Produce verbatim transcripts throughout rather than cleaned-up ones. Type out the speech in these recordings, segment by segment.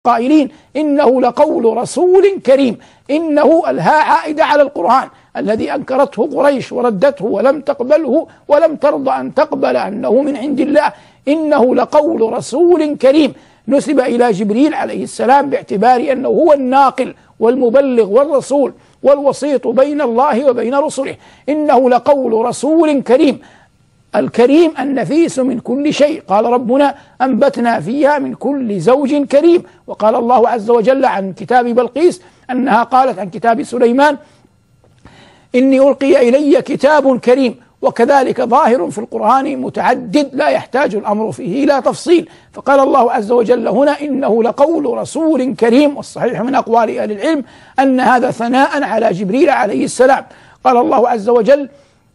قائلين إنه لقول رسول كريم. إنه الهاء عائدة على القرآن الذي أنكرته قريش وردته ولم تقبله ولم ترضى أن تقبل أنه من عند الله. إنه لقول رسول كريم نسب إلى جبريل عليه السلام باعتبار أنه هو الناقل والمبلغ والرسول والوسيط بين الله وبين رسله. إنه لقول رسول كريم. الكريم النفيس من كل شيء. قال ربنا أنبتنا فيها من كل زوج كريم. وقال الله عز وجل عن كتاب بلقيس أنها قالت عن كتاب سليمان إني ألقي إلي كتاب كريم. وكذلك ظاهر في القرآن متعدد لا يحتاج الأمر فيه إلى تفصيل. فقال الله عز وجل هنا إنه لقول رسول كريم. والصحيح من أقوال أهل العلم أن هذا ثناء على جبريل عليه السلام. قال الله عز وجل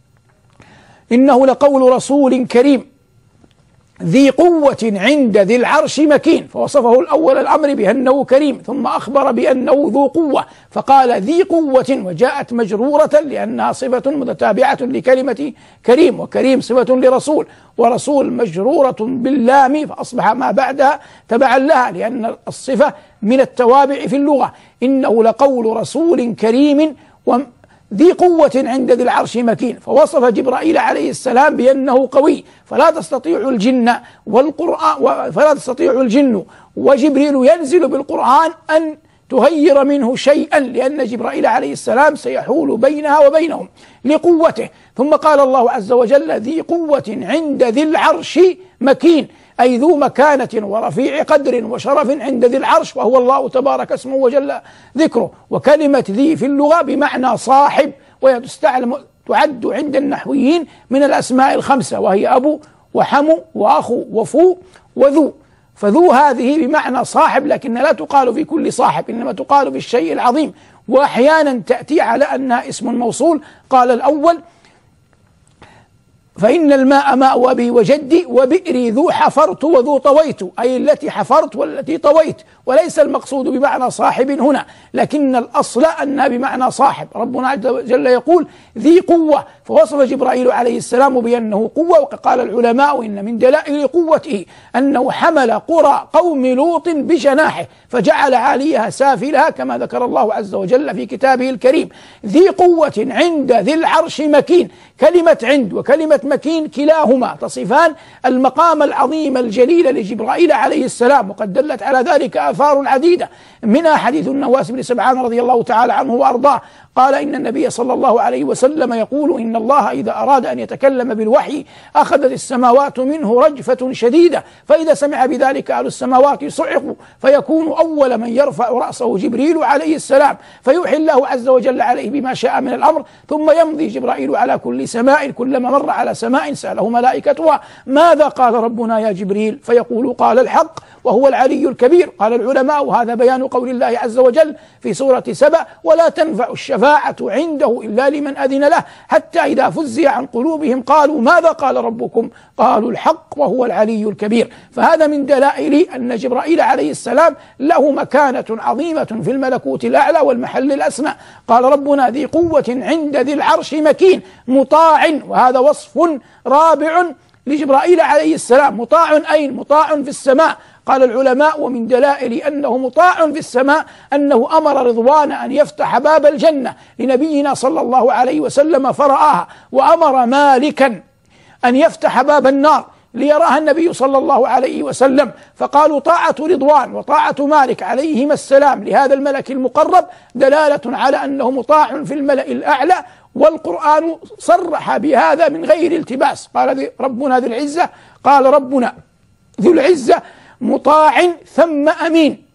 إنه لقول رسول كريم ذي قوة عند ذي العرش مكين. فوصفه الأول الأمر بأنه كريم ثم أخبر بأنه ذو قوة فقال ذي قوة وجاءت مجرورة لأنها صفة متتابعة لكلمة كريم. وكريم صفة لرسول ورسول مجرورة باللام فأصبح ما بعدها تبعا لها لأن الصفة من التوابع في اللغة. إنه لقول رسول كريم ذي قوة عند ذي العرش مكين. فوصف جبرائيل عليه السلام بأنه قوي فلا تستطيع الجن والقرآن فلا تستطيع الجن وجبريل ينزل بالقرآن أن تغير منه شيئا لأن جبرائيل عليه السلام سيحول بينها وبينهم لقوته. ثم قال الله عز وجل ذي قوة عند ذي العرش مكين أي ذو مكانة ورفيع قدر وشرف عند ذي العرش وهو الله تبارك اسمه وجل ذكره. وكلمة ذي في اللغة بمعنى صاحب وتستعلم تعد عند النحويين من الأسماء الخمسة وهي أبو وحمو وأخو وفو وذو. فذو هذه بمعنى صاحب لكن لا تقال في كل صاحب إنما تقال في الشيء العظيم. وأحيانا تأتي على أنها اسم موصول. قال الأول فإن الماء ماء أبي وجدي وبئري ذو حفرت وذو طويت أي التي حفرت والتي طويت. وليس المقصود بمعنى صاحب هنا لكن الأصل أنها بمعنى صاحب. ربنا عز وجل يقول ذي قوة فوصف جبرائيل عليه السلام بأنه قوة. وقال العلماء إن من دلائل قوته أنه حمل قرى قوم لوط بجناحه فجعل عاليها سافلها كما ذكر الله عز وجل في كتابه الكريم. ذي قوة عند ذي العرش مكين. كلمة عند وكلمة مكين كلاهما تصفان المقام العظيم الجليل لجبرائيل عليه السلام وقد دلت على ذلك آثار عديدة منها حديث النواس بن سمعان رضي الله تعالى عنه وأرضاه قال إن النبي صلى الله عليه وسلم يقول إن الله إذا أراد أن يتكلم بالوحي أخذت السماوات منه رجفة شديدة فإذا سمع بذلك أهل السماوات صعقوا فيكون أول من يرفع رأسه جبريل عليه السلام فيوحي الله عز وجل عليه بما شاء من الأمر ثم يمضي جبرائيل على كل سماء كلما مر على سماء سأله ملائكتها ماذا قال ربنا يا جبريل فيقول قال الحق وهو العلي الكبير. قال العلماء وهذا بيان قول الله عز وجل في سورة سبأ ولا تنفع الشفاعة عنده إلا لمن أذن له حتى إذا فزع عن قلوبهم قالوا ماذا قال ربكم قالوا الحق وهو العلي الكبير. فهذا من دلائل أن جبرائيل عليه السلام له مكانة عظيمة في الملكوت الأعلى والمحل الأسمى. قال ربنا ذي قوة عند ذي العرش مكين مطاع وهذا وصف رابع لجبرائيل عليه السلام. مطاع أين؟ مطاع في السماء. قال العلماء ومن دلائل أنه مطاع في السماء أنه أمر رضوان أن يفتح باب الجنة لنبينا صلى الله عليه وسلم فرآها وأمر مالكا أن يفتح باب النار ليراها النبي صلى الله عليه وسلم فقالوا طاعة رضوان وطاعة مالك عليهما السلام لهذا الملك المقرب دلالة على أنه مطاع في الملأ الأعلى. والقرآن صرح بهذا من غير التباس. قال ربنا ذو العزة قال ربنا ذو العزة مطاع ثم أمين.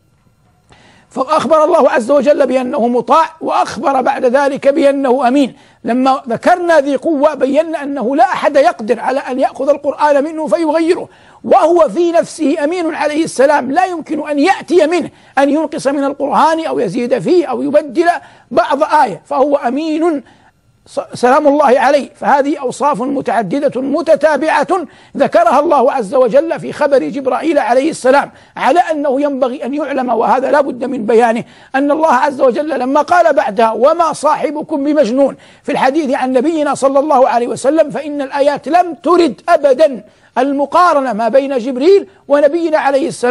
فأخبر الله عز وجل بأنه مطاع وأخبر بعد ذلك بأنه أمين. لما ذكرنا ذي قوة بينا أنه لا أحد يقدر على أن يأخذ القرآن منه فيغيره وهو في نفسه أمين عليه السلام لا يمكن أن يأتي منه أن ينقص من القرآن أو يزيد فيه أو يبدل بعض آية فهو أمين سلام الله عليه. فهذه أوصاف متعددة متتابعة ذكرها الله عز وجل في خبر جبرائيل عليه السلام على أنه ينبغي أن يعلم وهذا لا بد من بيانه أن الله عز وجل لما قال بعدها وما صاحبكم بمجنون في الحديث عن نبينا صلى الله عليه وسلم فإن الآيات لم ترد أبدا المقارنة ما بين جبريل ونبينا عليه السلام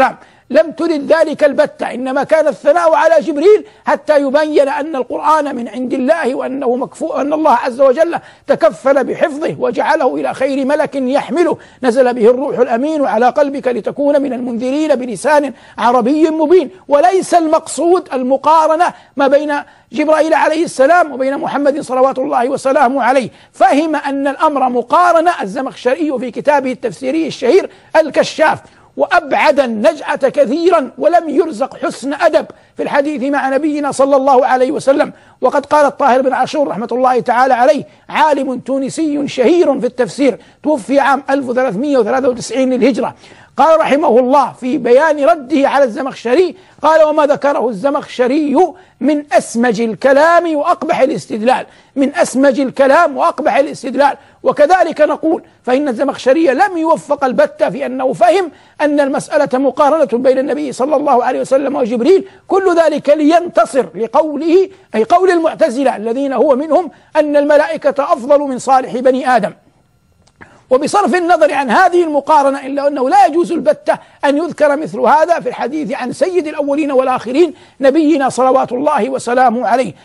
لم ترد ذلك البتة، إنما كان الثناء على جبريل حتى يبين أن القرآن من عند الله، وأنه مكفو أن الله عز وجل تكفل بحفظه وجعله إلى خير ملك يحمله، نزل به الروح الأمين على قلبك لتكون من المنذرين بلسان عربي مبين. وليس المقصود المقارنة ما بين جبرائيل عليه السلام وبين محمد صلوات الله وسلامه عليه. فهم أن الأمر مقارنة الزمخشري في كتابه التفسيري الشهير الكشاف، وأبعد النجعة كثيرا، ولم يرزق حسن أدب في الحديث مع نبينا صلى الله عليه وسلم. وقد قال الطاهر بن عاشور رحمة الله تعالى عليه، عالم تونسي شهير في التفسير، توفي عام ألف وثلاثمائة وثلاثة وتسعين للهجرة، قال رحمه الله في بيان رده على الزمخشري، قال: وما ذكره الزمخشري من أسمج الكلام وأقبح الاستدلال، من أسمج الكلام وأقبح الاستدلال. وكذلك نقول فإن الزمخشري لم يوفق البتة في أنه فهم أن المسألة مقارنة بين النبي صلى الله عليه وسلم وجبريل، كل ذلك لينتصر لقوله، أي قول المعتزلة الذين هو منهم، أن الملائكة أفضل من صالح بني آدم. وبصرف النظر عن هذه المقارنة، إلا أنه لا يجوز البتة أن يذكر مثل هذا في الحديث عن سيد الأولين والآخرين نبينا صلوات الله وسلامه عليه.